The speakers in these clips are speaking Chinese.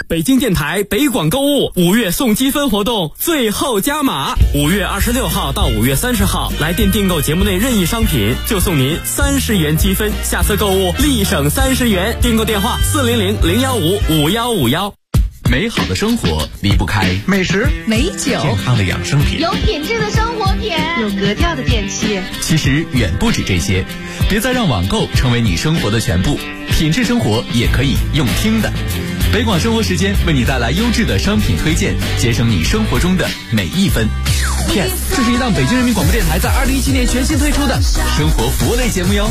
北京电台北广购物5月送积分活动最后加码，5月26号到5月30号来电订购节目内任意商品，就送您30元积分，下次购物立省30元。订购电话400-015-5151。 美好的生活离不开美食、 美酒、 健康的养生品、 有品质的生活品、 有格调的电器。 其实远不止这些，别再让网购成为你生活的全部，品质生活也可以用听的。北广生活时间为你带来优质的商品推荐，节省你生活中的每一分。Yes， 这是一档北京人民广播电台在2017年全新推出的生活服务类节目哟。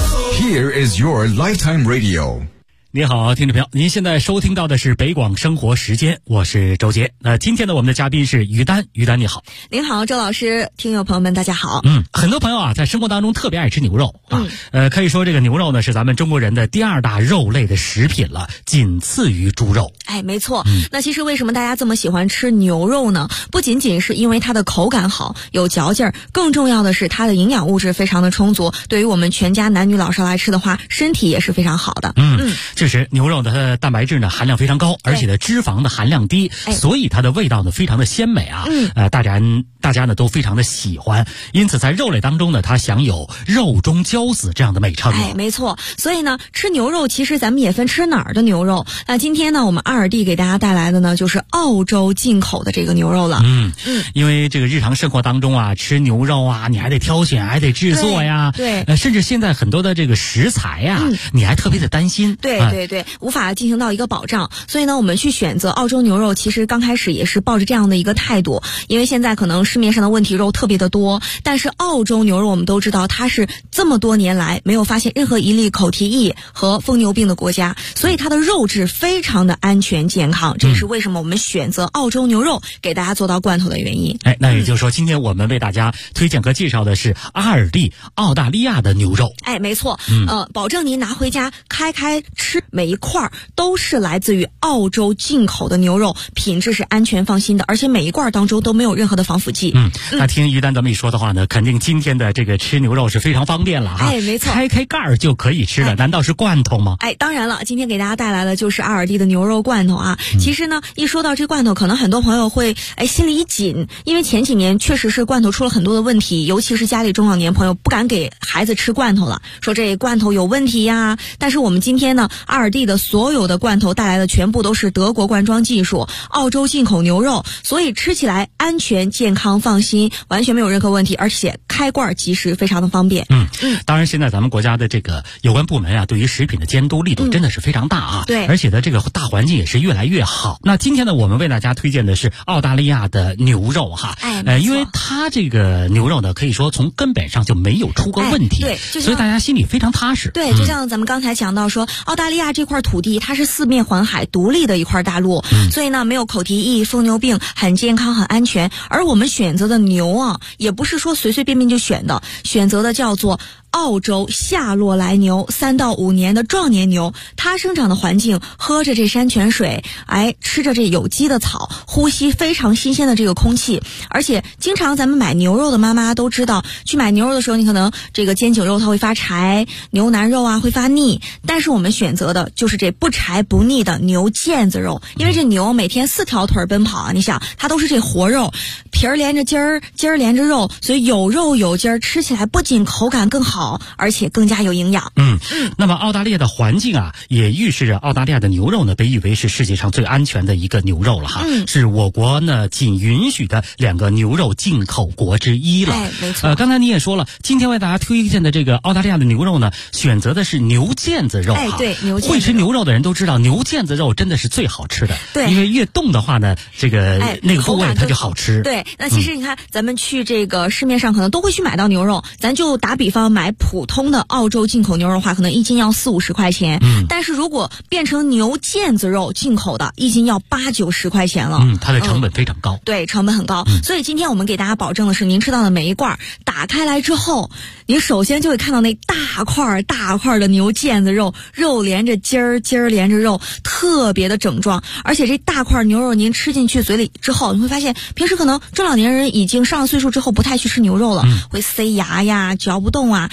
Here is your lifetime radio。 你好，听众朋友，您现在收听到的是北广生活时间，我是周杰。今天的我们的嘉宾是于丹，于丹你好。 您好，周老师，听友朋友们大家好。 很多朋友啊，在生活当中特别爱吃牛肉啊。可以说这个牛肉呢是咱们中国人的第2大肉类的食品了，仅次于猪肉。 哎，没错。那其实为什么大家这么喜欢吃牛肉呢？不仅仅是因为它的口感好，有嚼劲儿，更重要的是它的营养物质非常的充足，对于我们全家男女老少来吃的话，身体也是非常好的。 确实牛肉的蛋白质呢含量非常高，而且的脂肪的含量低，所以它的味道呢非常的鲜美啊。大家呢都非常的喜欢，因此在肉类当中呢，它享有肉中骄子这样的美称。 哎，没错。所以呢，吃牛肉其实咱们也分吃哪儿的牛肉。那今天呢，我们阿尔蒂给大家带来的呢，就是澳洲进口的这个牛肉了。 因为这个日常生活当中啊，吃牛肉啊，你还得挑选，还得制作呀。 对， 甚至现在很多的这个食材呀，你还特别的担心。 对，无法进行到一个保障。所以呢，我们去选择澳洲牛肉，其实刚开始也是抱着这样的一个态度，因为现在可能市面上的问题肉特别的多，但是澳洲牛肉我们都知道，它是这么多年来没有发现任何一例口蹄疫和疯牛病的国家，所以它的肉质非常的安全健康，这也是为什么我们选择澳洲牛肉给大家做到罐头的原因。 那也就是说，今天我们为大家推荐和介绍的是阿尔蒂澳大利亚的牛肉。 没错。保证您拿回家开吃，每一块都是来自于澳洲进口的牛肉，品质是安全放心的，而且每一罐当中都没有任何的防腐剂。 那听于丹这么一说的话呢，肯定今天的这个吃牛肉是非常方便了哈。 没错， 开盖儿就可以吃了。难道是罐头吗？ 当然了，今天给大家带来的就是阿尔蒂的牛肉罐头啊。其实呢，一说到这罐头，可能很多朋友会心里一紧，因为前几年确实是罐头出了很多的问题，尤其是家里中老年朋友不敢给孩子吃罐头了，说这罐头有问题呀。但是我们今天呢，阿尔蒂的所有的罐头带来的全部都是德国罐装技术，澳洲进口牛肉，所以吃起来安全健康放心，完全没有任何问题，而且开罐即食，非常的方便。 当然现在咱们国家的这个有关部门啊，对于食品的监督力度真的是非常大啊。 对， 而且呢这个大环境也是越来越好。那今天呢，我们为大家推荐的是澳大利亚的牛肉哈。因为它这个牛肉呢，可以说从根本上就没有出过问题。 对， 所以大家心里非常踏实。 对，就像咱们刚才讲到说，澳大利亚这块土地它是四面环海独立的一块大陆，所以呢没有口蹄疫、疯牛病，很健康很安全。而我们选择的牛啊，也不是说随随便便就选择的叫做澳洲夏洛来牛，3到5年的壮年牛，它生长的环境，喝着这山泉水，吃着这有机的草，呼吸非常新鲜的这个空气。而且经常咱们买牛肉的妈妈都知道，去买牛肉的时候，你可能这个肩颈肉它会发柴，牛腩肉啊会发腻，但是我们选择的就是这不柴不腻的牛腱子肉，因为这牛每天4条腿奔跑啊，你想它都是这活肉，皮儿连着筋儿，筋儿连着肉，所以有肉有筋儿，吃起来不仅口感更好，而且更加有营养。 那么澳大利亚的环境啊，也预示着澳大利亚的牛肉呢，被誉为是世界上最安全的一个牛肉了哈。是我国呢仅允许的2个牛肉进口国之一了。 没错。 刚才你也说了，今天为大家推荐的这个澳大利亚的牛肉呢，选择的是牛腱子肉。 对，牛腱子肉。 会吃牛肉的人都知道，牛腱子肉真的是最好吃的。 对， 因为越冻的话呢，这个那个部位它就好吃。 对，那其实你看，咱们去这个市面上可能都会去买到牛肉，咱就打比方买普通的澳洲进口牛肉的话，可能1斤要40-50块钱。但是如果变成牛腱子肉进口的，1斤要80-90块钱了。 它的成本非常高。 对，成本很高。所以今天我们给大家保证的是，您吃到的每一罐打开来之后，您首先就会看到那大块的牛腱子肉，肉连着筋儿，筋儿连着肉，特别的整壮。而且这大块牛肉您吃进去嘴里之后，你会发现平时可能中老年人已经上了岁数之后不太去吃牛肉了，会塞牙呀，嚼不动啊。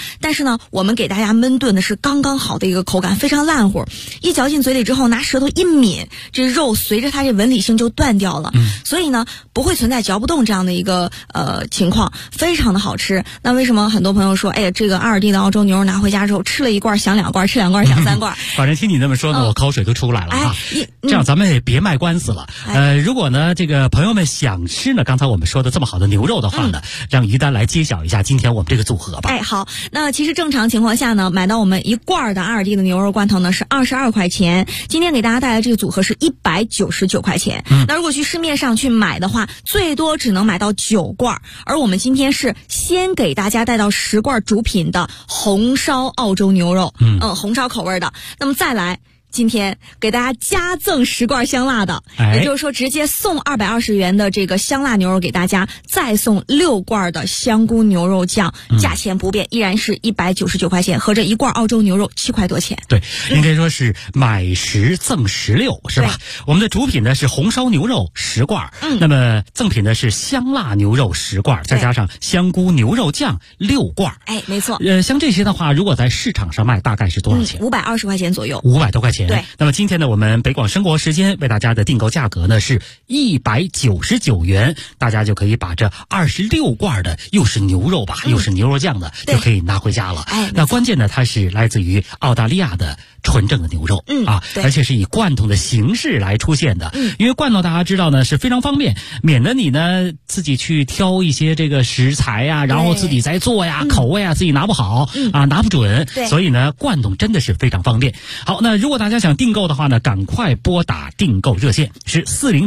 但是呢，我们给大家焖炖的是刚刚好的一个口感，非常烂乎，一嚼进嘴里之后，拿舌头一抿，这肉随着它这纹理性就断掉了，所以呢，不会存在嚼不动这样的一个情况，非常的好吃。那为什么很多朋友说，哎呀，这个阿尔蒂的澳洲牛肉拿回家之后，吃了一罐想2罐，吃2罐想3罐？ 反正听你那么说呢，我口水都出来了啊！这样咱们也别卖官司了。如果呢，这个朋友们想吃呢，刚才我们说的这么好的牛肉的话呢，让于丹来揭晓一下今天我们这个组合吧。 好，那其实正常情况下呢，买到我们1罐的阿尔蒂的牛肉罐头呢是22块钱，今天给大家带来这个组合是199块钱。那如果去市面上去买的话，最多只能买到9罐，而我们今天是先给大家带到10罐主品的红烧澳洲牛肉，红烧口味的。那么再来，今天给大家加赠10罐香辣的，也就是说直接送220元的这个香辣牛肉给大家，再送6罐的香菇牛肉酱，价钱不变，依然是199块钱，合着1罐澳洲牛肉7块多钱。 对，应该说是买10赠16，是吧？我们的主品呢是红烧牛肉10罐，那么赠品呢是香辣牛肉10罐，再加上香菇牛肉酱6罐。 没错。 像这些的话，如果在市场上卖，大概是多少钱 ？520块钱左右。 500多块钱。 对， 那么今天呢，我们北广生活时间为大家的订购价格呢是199元，大家就可以把这26罐的又是牛肉吧，又是牛肉酱的，就可以拿回家了。那关键呢，它是来自于澳大利亚的纯正的牛肉，而且是以罐头的形式来出现的。因为罐头大家知道呢是非常方便，免得你呢自己去挑一些这个食材呀，然后自己再做呀，口味啊自己拿不好拿不准，所以呢罐头真的是非常方便。好，那如果大家想订购的话呢，赶快拨打订购热线是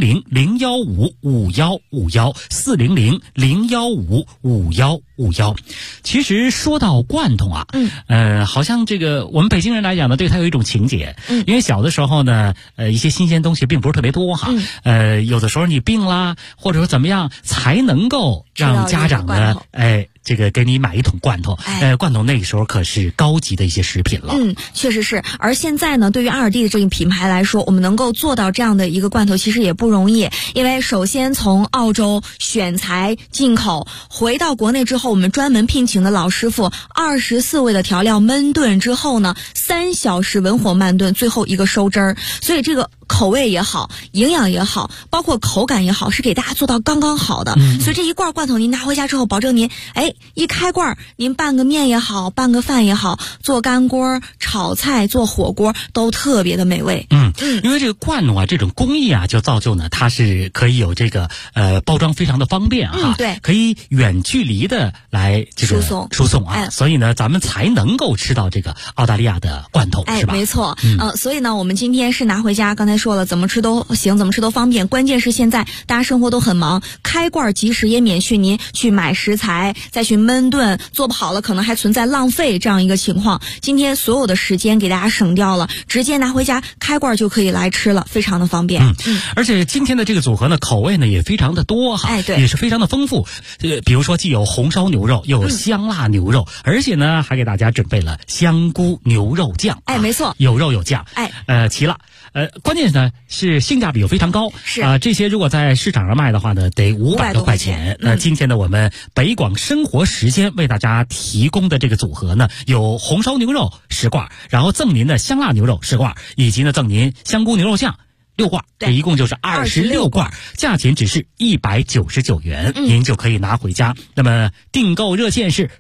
400-015-5151，400-015-5151。其实说到罐头啊，好像这个我们北京人来讲呢，对它有一种情结，因为小的时候呢，一些新鲜东西并不是特别多哈，有的时候你病啦，或者说怎么样，才能够让家长呢，这个给你买一桶罐头，罐头那个时候可是高级的一些食品了。 确实是。而现在呢，对于阿尔蒂的这个品牌来说，我们能够做到这样的一个罐头，其实也不容易。因为首先从澳洲选材进口回到国内之后，我们专门聘请的老师傅，24味的调料焖炖之后呢，3小时文火慢炖，最后一个收汁儿。所以这个口味也好，营养也好，包括口感也好，是给大家做到刚刚好的。所以这一罐罐头您拿回家之后，保证您一开罐，您拌个面也好，拌个饭也好，做干锅、炒菜、做火锅都特别的美味。 因为这个罐头啊，这种工艺啊，就造就呢，它是可以有这个包装非常的方便啊， 对， 可以远距离的来这个输送啊，所以呢，咱们才能够吃到这个澳大利亚的罐头，是吧？ 没错。所以呢，我们今天是拿回家，刚才说了，怎么吃都行，怎么吃都方便。关键是现在大家生活都很忙，开罐即食也免去您去买食材，再去焖炖，做不好了可能还存在浪费这样一个情况。今天所有的时间给大家省掉了，直接拿回家开罐就可以来吃了，非常的方便。 而且今天的这个组合呢，口味呢也非常的多哈，也是非常的丰富。比如说既有红烧牛肉，又有香辣牛肉，而且呢还给大家准备了香菇牛肉酱。 没错， 有肉有酱。齐了。关键呢是性价比又非常高，是这些如果在市场上卖的话呢，得500多块钱。那今天呢，我们北广生活时间为大家提供的这个组合呢，有红烧牛肉10罐，然后赠您的香辣牛肉10罐，以及呢赠您香菇牛肉酱6罐，这一共就是26罐，价钱只是199元，您就可以拿回家。那么订购热线是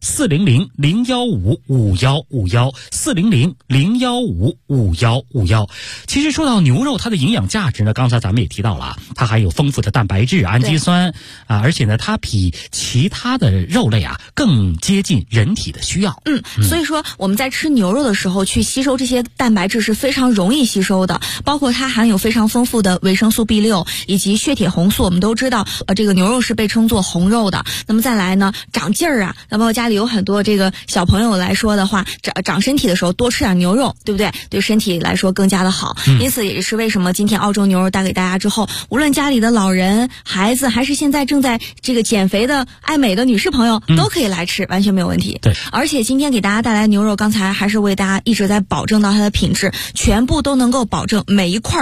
400-015-5151，400-015-5151。其实说到牛肉，它的营养价值呢，刚才咱们也提到了啊，它还有丰富的蛋白质、氨基酸啊，而且呢，它比其他的肉类啊更接近人体的需要。 所以说我们在吃牛肉的时候，去吸收这些蛋白质是非常容易吸收的，包括它含有非常丰富的维生素 B6 以及血铁红素。我们都知道这个牛肉是被称作红肉的。那么再来呢，长劲儿啊，那么家里有很多这个小朋友来说的话，长身体的时候多吃点牛肉，对不对？对身体来说更加的好。因此也是为什么今天澳洲牛肉带给大家之后，无论家里的老人、孩子，还是现在正在这个减肥的爱美的女士朋友，都可以来吃，完全没有问题。 对， 而且今天给大家带来牛肉，刚才还是为大家一直在保证到它的品质，全部都能够保证每一块肉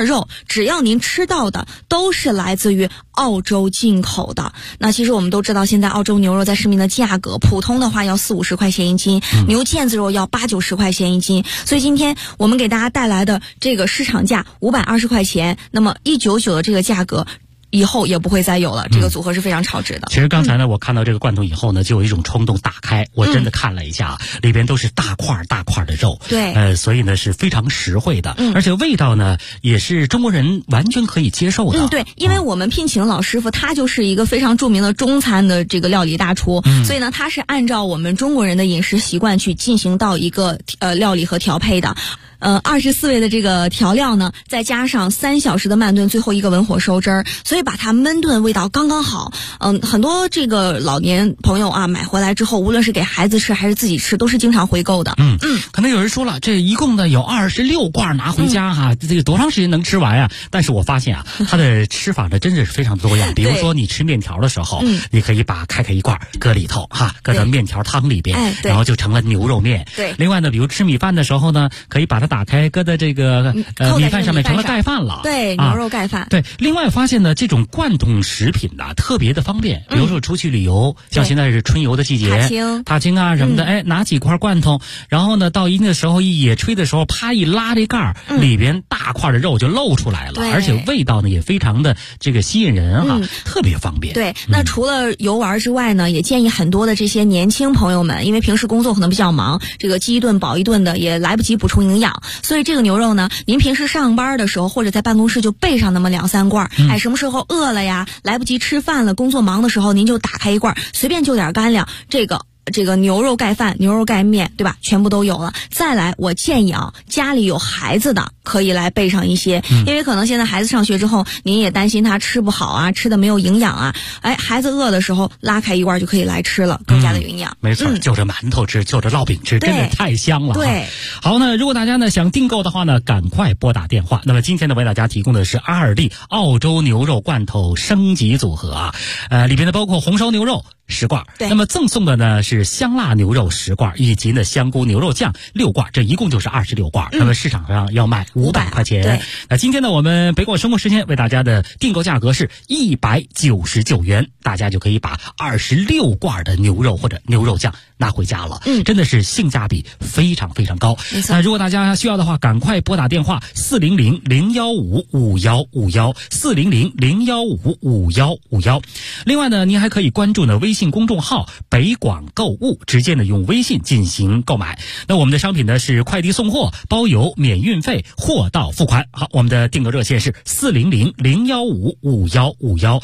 只要您吃到的都是来自于澳洲进口的。那其实我们都知道，现在澳洲牛肉在市面的价格，普通的话要40-50块钱一斤，牛腱子肉要80-90块钱一斤。所以今天我们给大家带来的这个市场价520块钱，那么199的这个价格以后也不会再有了，这个组合是非常超值的。 其实刚才呢，我看到这个罐头以后呢，就有一种冲动打开，我真的看了一下，里边都是大块大块的肉， 对， 所以呢是非常实惠的，而且味道呢也是中国人完全可以接受的。 对，因为我们聘请老师傅，他就是一个非常著名的中餐的这个料理大厨，所以呢，他是按照我们中国人的饮食习惯去进行到一个料理和调配的。24味的这个调料呢，再加上3小时的慢炖，最后一个文火收汁儿，所以把它焖炖味道刚刚好。很多这个老年朋友啊，买回来之后，无论是给孩子吃还是自己吃，都是经常回购的。 可能有人说了，这一共呢有26罐拿回家哈，这个多长时间能吃完呀？但是我发现啊，它的吃法呢真的是非常多样。比如说你吃面条的时候，你可以把开一罐搁里头哈，搁到面条汤里边，然后就成了牛肉面。 对。 另外呢，比如吃米饭的时候呢，可以把它打开，搁在这个米饭上面，成了盖饭了。 对，牛肉盖饭。 对。另外发现呢，这种罐头食品呢特别的方便，比如说出去旅游，像现在是春游的季节，踏青啊什么的，拿几块罐头，然后呢到一定的时候一野炊的时候，啪一拉这盖儿，里边大块的肉就露出来了，而且味道呢也非常的这个吸引人哈，特别方便。 对，那除了游玩之外呢，也建议很多的这些年轻朋友们，因为平时工作可能比较忙，这个饥一顿饱一顿的也来不及补充营养，所以这个牛肉呢，您平时上班的时候或者在办公室就备上那么2-3罐，什么时候饿了呀，来不及吃饭了，工作忙的时候您就打开一罐，随便就点干粮，这个牛肉盖饭、牛肉盖面，对吧？全部都有了。再来，我建议啊，家里有孩子的可以来备上一些，因为可能现在孩子上学之后，您也担心他吃不好啊，吃的没有营养啊。孩子饿的时候拉开一罐就可以来吃了，更加的营养。 没错，就着馒头吃，就着烙饼吃，真的太香了。 对， 好呢，如果大家呢想订购的话呢，赶快拨打电话。那么今天呢，为大家提供的是2D澳洲牛肉罐头升级组合啊，里边呢包括红烧牛肉10罐，那么赠送的呢是香辣牛肉10罐，以及呢香菇牛肉酱6罐，这一共就是26罐。那么市场上要卖500块钱。 对， 那今天呢，我们北广生活时间为大家的订购价格是199元，大家就可以把26罐的牛肉或者牛肉酱拿回家了。真的是性价比非常非常高。那如果大家需要的话，赶快拨打电话400-015-5151 400-015-5151。另外呢，您还可以关注呢微信公众号北广购物，直接呢用微信进行购买。那我们的商品呢是快递送货，包邮免运费，货到付款。好，我们的订购热线是400-015-5151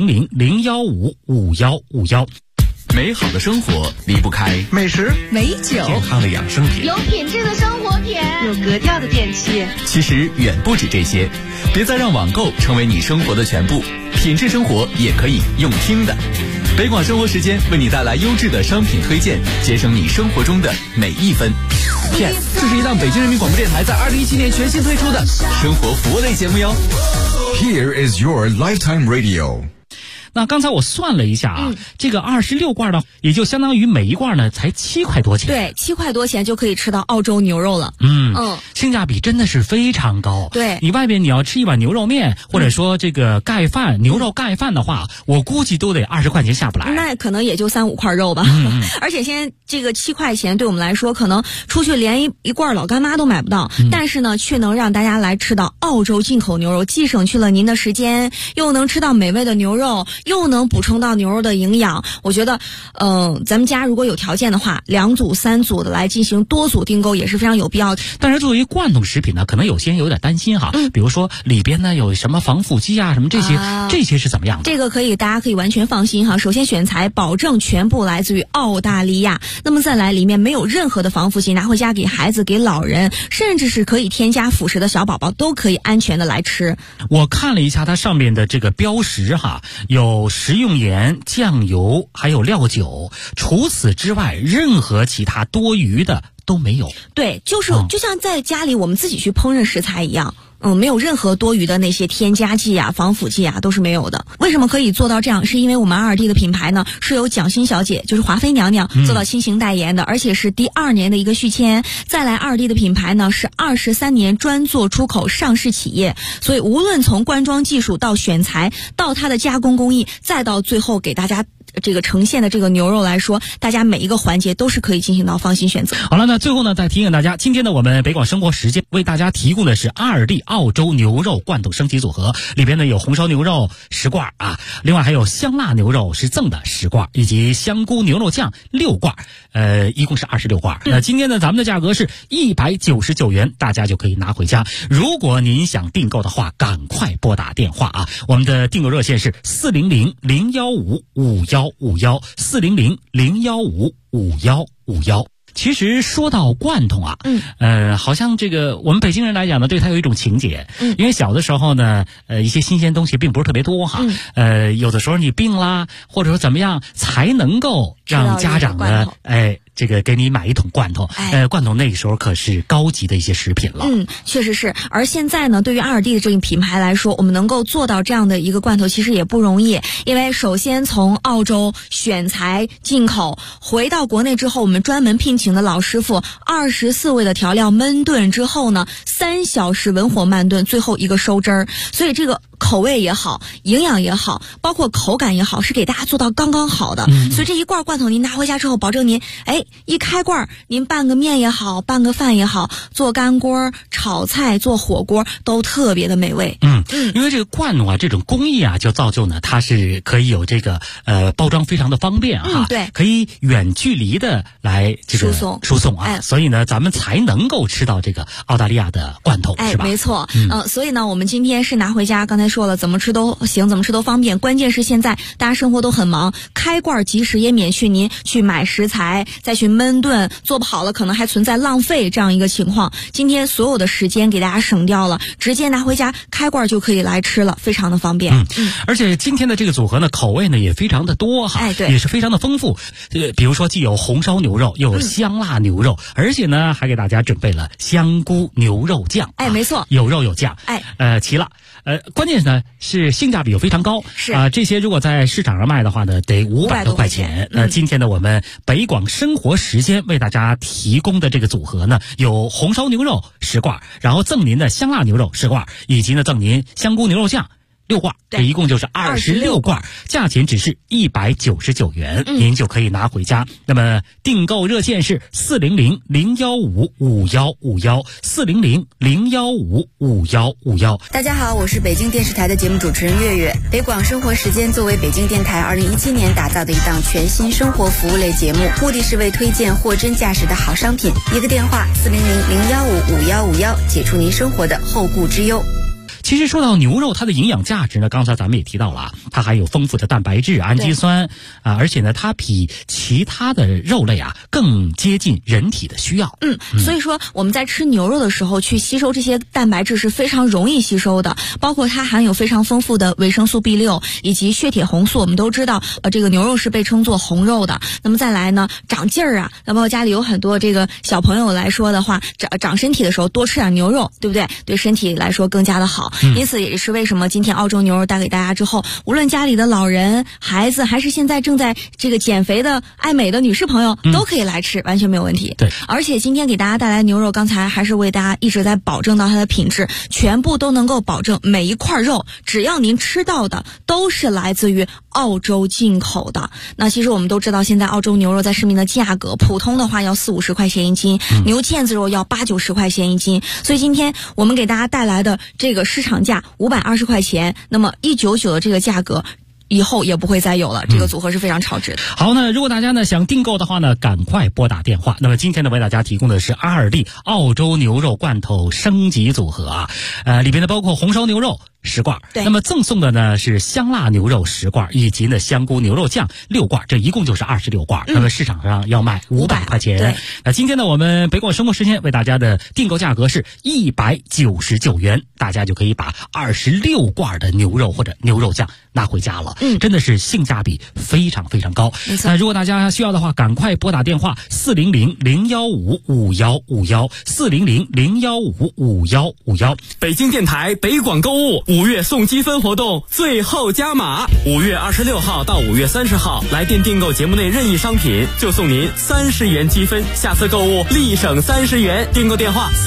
400-015-5151。 美好的生活离不开美食、 美酒、 健康的养生品、 有品质的生活品、 有格调的电器。 其实远不止这些，别再让网购成为你生活的全部，品质生活也可以用听的。北广生活时间为你带来优质的商品推荐，节省你生活中的每一分。Yes， 这是一档北京人民广播电台在2017年全新推出的生活服务类节目哟。 Here is your lifetime radio。 那刚才我算了一下啊，这个26罐呢，也就相当于每一罐呢才7块多钱。 对，7块多钱就可以吃到澳洲牛肉了。 性价比真的是非常高。 对， 你外边你要吃一碗牛肉面，或者说这个盖饭、牛肉盖饭的话，我估计都得20块钱下不来。 那可能也就3-5块肉吧。而且现在这个7块钱对我们来说，可能出去连一罐老干妈都买不到，但是呢，却能让大家来吃到澳洲进口牛肉，既省去了您的时间，又能吃到美味的牛肉，又能补充到牛肉的营养。我觉得咱们家如果有条件的话，2组3组的来进行多组订购也是非常有必要的。 但是作为罐头食品呢，可能有些人有点担心哈，比如说里边呢有什么防腐剂啊什么这些是怎么样的？ 这个大家可以完全放心哈。首先选材保证全部来自于澳大利亚，那么再来里面没有任何的防腐剂，拿回家给孩子给老人，甚至是可以添加辅食的小宝宝都可以安全的来吃。 我看了一下它上面的这个标识哈，有食用盐、酱油还有料酒，除此之外任何其他多余的都没有。 对，就像在家里我们自己去烹饪食材一样。 没有任何多余的那些添加剂啊、防腐剂啊，都是没有的。为什么可以做到这样？是因为我们2D 的品牌呢是由蒋欣小姐，就是华妃娘娘做到亲情代言的，而且是第2年的一个续签。再来2D 的品牌呢是23年专做出口上市企业，所以无论从灌装技术到选材，到它的加工工艺，再到最后给大家这个呈现的这个牛肉来说，大家每一个环节都是可以进行到放心选择。 好了，那最后呢，再提醒大家，今天呢，我们北广生活时间为大家提供的是2D澳洲牛肉罐头升级组合，里边呢有红烧牛肉10罐啊，另外还有香辣牛肉是赠的10罐，以及香菇牛肉酱6罐，一共是26罐。那今天呢，咱们的价格是199元，大家就可以拿回家。如果您想订购的话，赶快拨打电话啊，我们的订购热线是400-015-5151，400-015-5151。其实说到罐头啊，好像这个我们北京人来讲呢，对它有一种情结，因为小的时候呢，一些新鲜东西并不是特别多哈，有的时候你病啦，或者说怎么样，才能够让家长呢，这个给你买一桶罐头，罐头那个时候可是高级的一些食品了。 确实是。而现在呢，对于2D的这个品牌来说，我们能够做到这样的一个罐头，其实也不容易。因为首先从澳洲选材进口回到国内之后，我们专门聘请的老师傅，24味的调料焖炖之后呢，3小时文火慢炖，最后一个收汁儿。所以这个口味也好，营养也好，包括口感也好，是给大家做到刚刚好的。所以这一罐罐头您拿回家之后，保证您一开罐，您拌个面也好，拌个饭也好，做干锅、炒菜、做火锅都特别的美味。 因为这个罐头啊，这种工艺啊，就造就呢，它是可以有这个包装非常的方便哈， 对， 可以远距离的来这个输送啊，所以呢，咱们才能够吃到这个澳大利亚的罐头，是吧？ 没错。所以呢，我们今天是拿回家，刚才说了，怎么吃都行，怎么吃都方便。关键是现在大家生活都很忙，开罐即食也免去您去买食材，再去焖炖，做不好了可能还存在浪费这样一个情况。今天所有的时间给大家省掉了，直接拿回家开罐就可以来吃了，非常的方便。 而且今天的这个组合呢，口味呢也非常的多哈， 对， 也是非常的丰富。比如说既有红烧牛肉，又有香辣牛肉，而且呢还给大家准备了香菇牛肉酱。 没错， 有肉有酱。齐了。关键呢是性价比又非常高， 是这些如果在市场上卖的话呢，得500多块钱。今天呢，我们北广生活时间为大家提供的这个组合呢，有红烧牛肉10罐，然后赠您的香辣牛肉10罐，以及呢赠您香菇牛肉酱6罐，这一共就是26罐，价钱只是199元，您就可以拿回家。那么订购热线是400-015-5151，400-015-5151。 大家好，我是北京电视台的节目主持人月月。北广生活时间作为北京电台2017年打造的一档全新生活服务类节目，目的是为推荐货真价实的好商品。一个电话400-015-5151，解除您生活的后顾之忧。 其实说到牛肉，它的营养价值呢，刚才咱们也提到了啊，它含有丰富的蛋白质、氨基酸啊，而且呢，它比其他的肉类啊更接近人体的需要。 所以说我们在吃牛肉的时候，去吸收这些蛋白质是非常容易吸收的，包括它含有非常丰富的维生素 B6 以及血铁红素。我们都知道，这个牛肉是被称作红肉的。那么再来呢，长劲儿啊，那包括家里有很多这个小朋友来说的话，长身体的时候多吃点牛肉，对不对？对身体来说更加的好。因此也是为什么今天澳洲牛肉带给大家之后，无论家里的老人、孩子，还是现在正在这个减肥的爱美的女士朋友，都可以来吃，完全没有问题。 对， 而且今天给大家带来牛肉，刚才还是为大家一直在保证到它的品质，全部都能够保证每一块肉，只要您吃到的都是来自于澳洲进口的。那其实我们都知道，现在澳洲牛肉在市面的价格，普通的话要40-50块钱一斤，牛腱子肉要80-90块钱一斤。所以今天我们给大家带来的这个市场价520块钱，那么199的这个价格以后也不会再有了，这个组合是非常超值的。 好，那如果大家呢想订购的话呢，赶快拨打电话。那么今天呢为大家提供的是2D澳洲牛肉罐头升级组合啊，里边呢包括红烧牛肉10罐，那么赠送的呢是香辣牛肉10罐，以及呢香菇牛肉酱6罐，这一共就是26罐。那么市场上要卖500块钱。那今天呢我们北广生活时间为大家的订购价格是199元，大家就可以把26罐的牛肉或者牛肉酱拿回家了。真的是性价比非常非常高。 没错。 那如果大家需要的话，赶快拨打电话400-015-5151，400-015-5151。 北京电台北广购物5月送积分活动最后加码，5月26号到5月30号来电订购节目内任意商品，就送您30元积分，下次购物立省30元。订购电话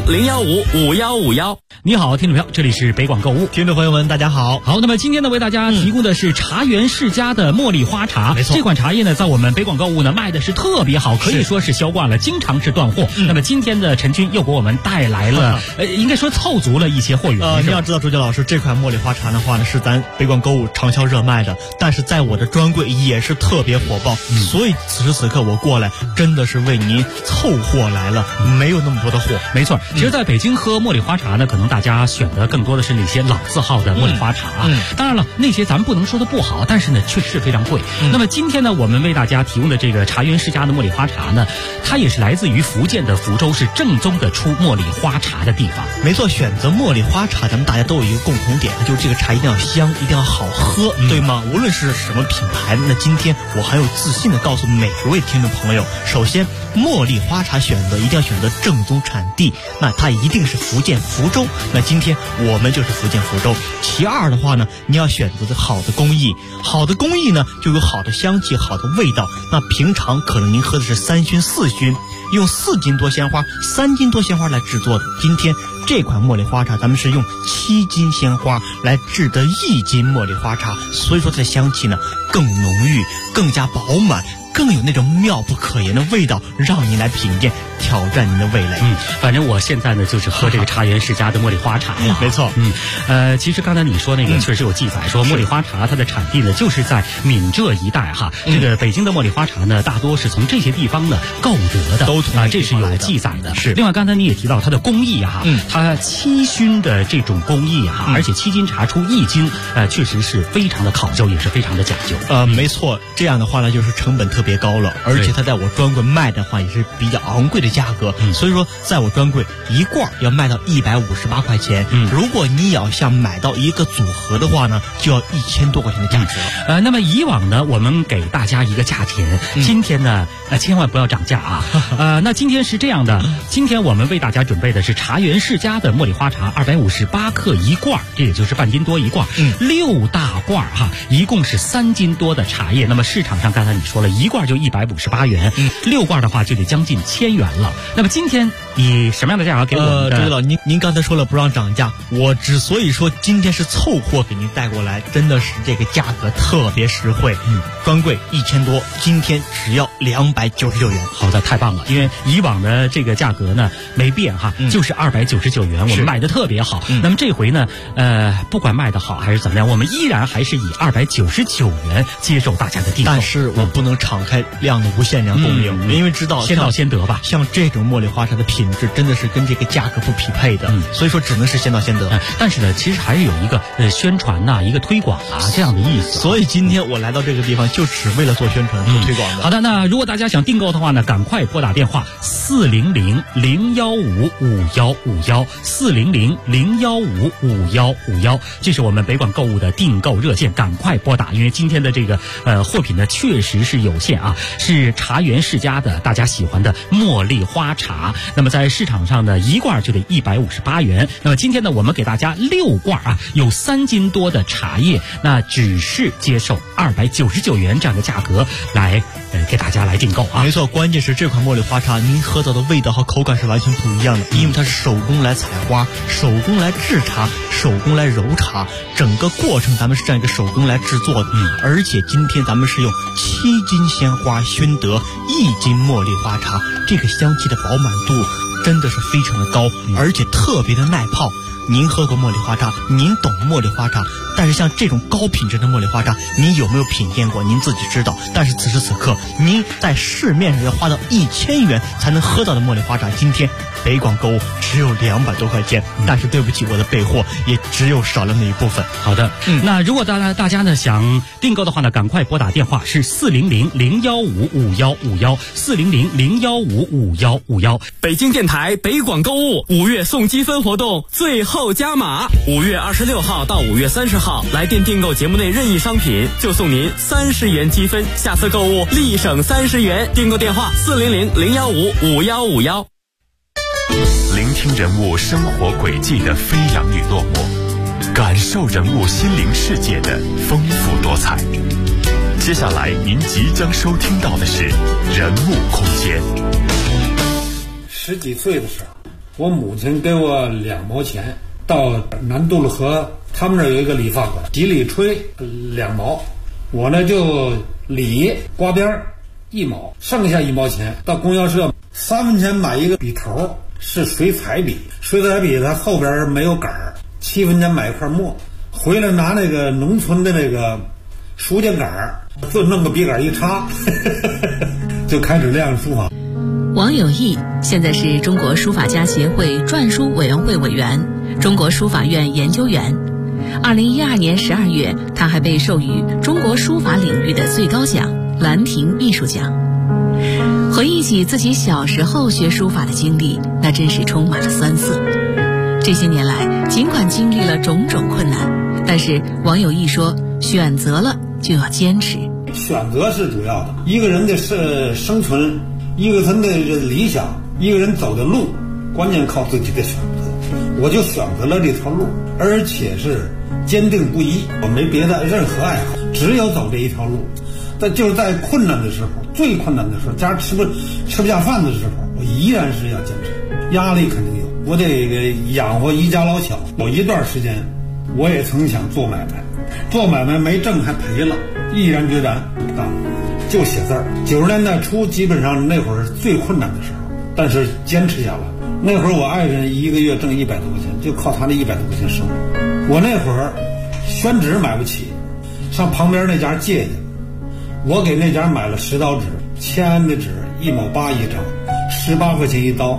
400-015-5151。 你好，听众朋友，这里是北广购物， 听众朋友们，大家好。 好，那么今天呢，为大家提供的是茶园世家的茉莉花茶。 没错， 这款茶叶呢，在我们北广购物呢卖的是特别好，可以说是销冠了，经常是断货。那么今天的陈军又给我们带来了，应该说凑足了一些货源。 你要知道，周杰老师，这款茉莉花茶的话呢，是咱北广购物畅销热卖的，但是在我的专柜也是特别火爆。所以此时此刻我过来，真的是为您凑货来了，没有那么多的货。 没错，其实在北京喝茉莉花茶呢，可能大家选的更多的是那些老字号的茉莉花茶。当然了，那些咱们不能说的不好，但是呢，确实是非常贵。那么今天呢，我们为大家提供的这个茶园世家的茉莉花茶呢，它也是来自于福建的福州，是正宗的出茉莉花茶的地方。 没错，选择茉莉花茶，咱们大家都有一个共同点，就是这个茶一定要香，一定要好喝，对吗？无论是什么品牌，那今天我很有自信的告诉每一位听众朋友，首先，茉莉花茶选择一定要选择正宗产地，那它一定是福建福州。那今天我们就是福建福州。其二的话呢，你要选择好的工艺，好的工艺呢就有好的香气，好的味道。那平常可能您喝的是3熏4熏，用4斤多鲜花、3斤多鲜花来制作的。今天这款茉莉花茶，咱们是用7斤鲜花来制的1斤茉莉花茶，所以说它的香气呢更浓郁，更加饱满，更有那种妙不可言的味道，让您来品鉴，挑战您的味蕾。 反正我现在呢就是喝这个茶园世家的茉莉花茶呀。 没错。 其实刚才你说那个确实有记载，说茉莉花茶它的产地呢就是在闽浙一带哈。这个北京的茉莉花茶呢，大多是从这些地方呢购得的，这是有记载的。 是。 另外刚才你也提到它的工艺哈，它7熏的这种工艺哈，而且7斤茶出1斤，确实是非常的考究，也是非常的讲究。 没错，这样的话呢就是成本特别高了，而且它在我专柜卖的话也是比较昂贵的价格。所以说在我专柜一罐要卖到158块钱。如果你要想买到一个组合的话呢，就要1000多块钱的价值了。 那么以往呢，我们给大家一个价钱，今天呢，千万不要涨价啊。那今天是这样的，今天我们为大家准备的是茶园世家的茉莉花茶，258克一罐，这也就是半斤多一罐，6大罐哈，一共是3斤多的茶叶。那么市场上刚才你说了，一罐就158元，6罐的话就得将近1000元了。那么今天以什么样的价格给我们的？ 周老，您刚才说了不让涨价，我之所以说今天是凑货给您带过来，真的是这个价格特别实惠。专柜1000多，今天只要299元。 好的，太棒了，因为以往的这个价格呢没变哈，就是299元，我们卖的特别好。那么这回呢，不管卖的好还是怎么样，我们依然还是以299元接受大家的订购。 但是我不能敞开量的无限量供应，因为知道先到先得吧。 像这种茉莉花茶的品质真的是跟这个价格不匹配的，所以说只能是先到先得。 但是呢，其实还是有一个宣传呐，一个推广啊这样的意思。 所以今天我来到这个地方，就只为了做宣传、做推广的。 好的，那如果大家想订购的话呢，赶快拨打电话400-015-5151，400-015-5151，这是我们北广购物的订购热线，赶快拨打，因为今天的这个货品呢确实是有限啊，是茶园世家的大家喜欢的茉莉花茶。那么在市场上呢，一罐就得158元。那么今天呢，我们给大家6罐啊，有3斤多的茶叶，那只是接受299元这样的价格来给大家来订购啊。 没错，关键是这款茉莉花茶，您喝到的味道和口感是完全不一样的，因为它是手工来采花，手工来制茶，手工来揉茶，整个过程咱们是这样一个手工来制作的。而且今天咱们是用7斤鲜花熏得1斤茉莉花茶，这个香气的饱满度真的是非常的高，而且特别的耐泡。您喝过茉莉花茶，您懂茉莉花茶，但是像这种高品质的茉莉花茶，您有没有品鉴过？您自己知道。但是此时此刻，您在市面上要花到1000元才能喝到的茉莉花茶，今天北广购物只有200多块钱。但是对不起，我的备货也只有少量的一部分。 好的，那如果大家呢想订购的话呢，赶快拨打电话是400-015-5151，400-015-5151。 北京电台。 台北广购物5月送积分活动最后加码，5月26号到5月30号来电订购节目内任意商品，就送您30元积分，下次购物立省30元。订购电话400-015-5151。 聆听人物生活轨迹的飞扬与落寞，感受人物心灵世界的丰富多彩。接下来您即将收听到的是人物空间。 10几岁的时候，我母亲给我2毛钱，到南渡路河他们那儿有一个理发馆，几里吹2毛，我呢就理刮边1毛，剩下1毛钱到供销社3分钱买一个笔头，是水彩笔，水彩笔它后边没有杆儿，7分钱买一块墨，回来拿那个农村的那个书架杆儿，就弄个笔杆一插就开始练书法。 王有义现在是中国书法家协会篆书委员会委员、中国书法院研究员。2012年12月，他还被授予中国书法领域的最高奖兰亭秘书奖。回忆起自己小时候学书法的经历，那真是充满了酸涩。这些年来，尽管经历了种种困难，但是王有义说，选择了就要坚持。 选择是主要的，一个人的生存，一个人的理想，一个人走的路，关键靠自己的选择。我就选择了这条路，而且是坚定不移，我没别的任何爱好，只有走这一条路。但就是在困难的时候，最困难的时候，家吃不下饭的时候，我依然是要坚持。压力肯定有，我得养活一家老小。有一段时间，我也曾想做买卖，做买卖没挣还赔了，毅然决然不干了，就写字儿。90年代初，基本上那会儿最困难的时候，但是坚持下来。那会儿我爱人一个月挣100多块钱，就靠他那100多块钱生活。我那会儿宣纸买不起，上旁边那家借去，我给那家买了10刀纸，签的纸1毛8一张，18块钱一刀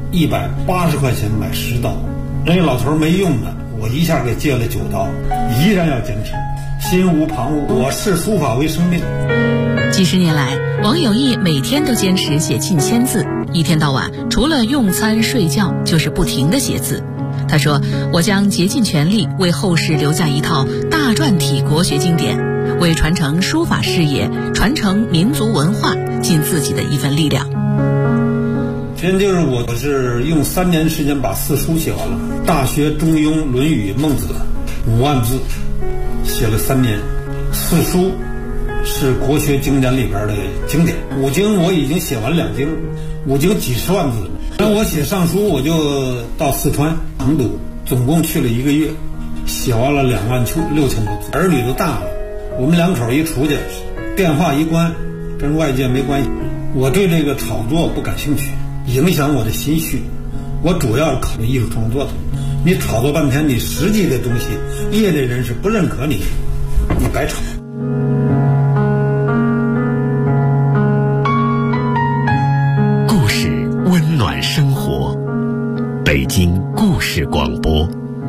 ，180块钱买10刀。人家老头没用的，我一下给借了9刀，依然要坚持，心无旁骛。我视书法为生命。 几十年来，王有义每天都坚持写近1000字，一天到晚除了用餐睡觉就是不停地写字。他说，我将竭尽全力为后世留下一套大篆体国学经典，为传承书法事业、传承民族文化尽自己的一份力量。 真就是我是用3年时间把4书写完了，《大学》《中庸》《论语》《孟子》5万字，写了3年。4书是国学经典里边的经典，5经我已经写完2经，5经几十万字。然后我写上书，我就到四川成都，总共去了1个月，写完了26000多字。儿女都大了，我们2口一出去，电话一关，跟外界没关系。我对这个炒作不感兴趣，影响我的心绪。我主要考虑艺术创作的。你炒作半天，你实际的东西，业内人士不认可你，你白炒。 故事温暖生活，北京故事广播。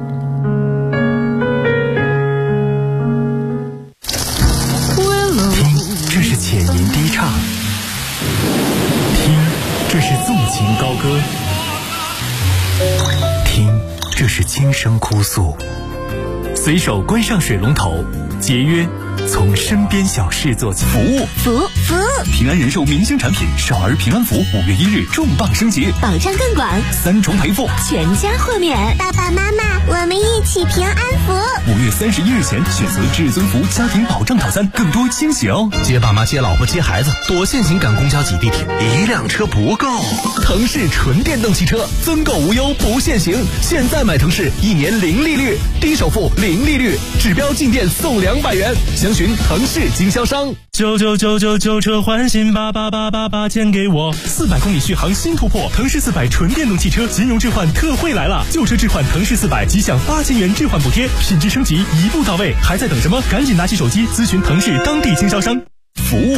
听，这是浅吟低唱；听，这是纵情高歌；听，这是轻声哭诉。随手关上水龙头，节约，从身边小事做起。服务平安人寿明星产品少儿平安符5月1日重磅升级， 保障更广 ，3重赔付， 全家豁免。爸爸妈妈，我们一起平安符。 5月31日前选择至尊福家庭保障套餐，更多惊喜哦！ 接爸妈、接老婆、接孩子，多限行赶公交挤地铁，1辆车不够。 腾势纯电动汽车增购无忧不限行，现在买腾势1年0利率，低首付0利率，指标进店送200元，详询腾势经销商。 99999车换新88888钱给我 ，400公里续航新突破，腾势400纯电动汽车金融置换特惠来了，旧车置换腾势400即享8000元置换补贴，品质升级一步到位，还在等什么？赶紧拿起手机咨询腾势当地经销商。服务